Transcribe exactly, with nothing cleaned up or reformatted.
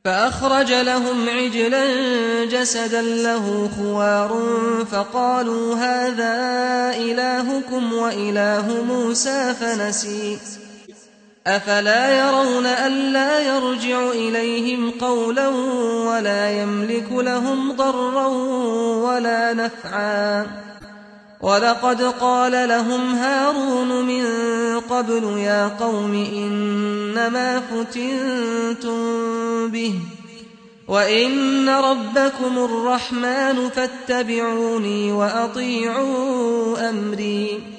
فأخرج لهم عجلا جسدا له خوار فقالوا هذا إلهكم وإله موسى فنسي أفلا يرون ألا يرجع إليهم قولا ولا يملك لهم ضرا ولا نفعا ولقد قال لهم هارون من قبل يا قوم إنما فتنتم به وإن ربكم الرحمن فاتبعوني وأطيعوا أمري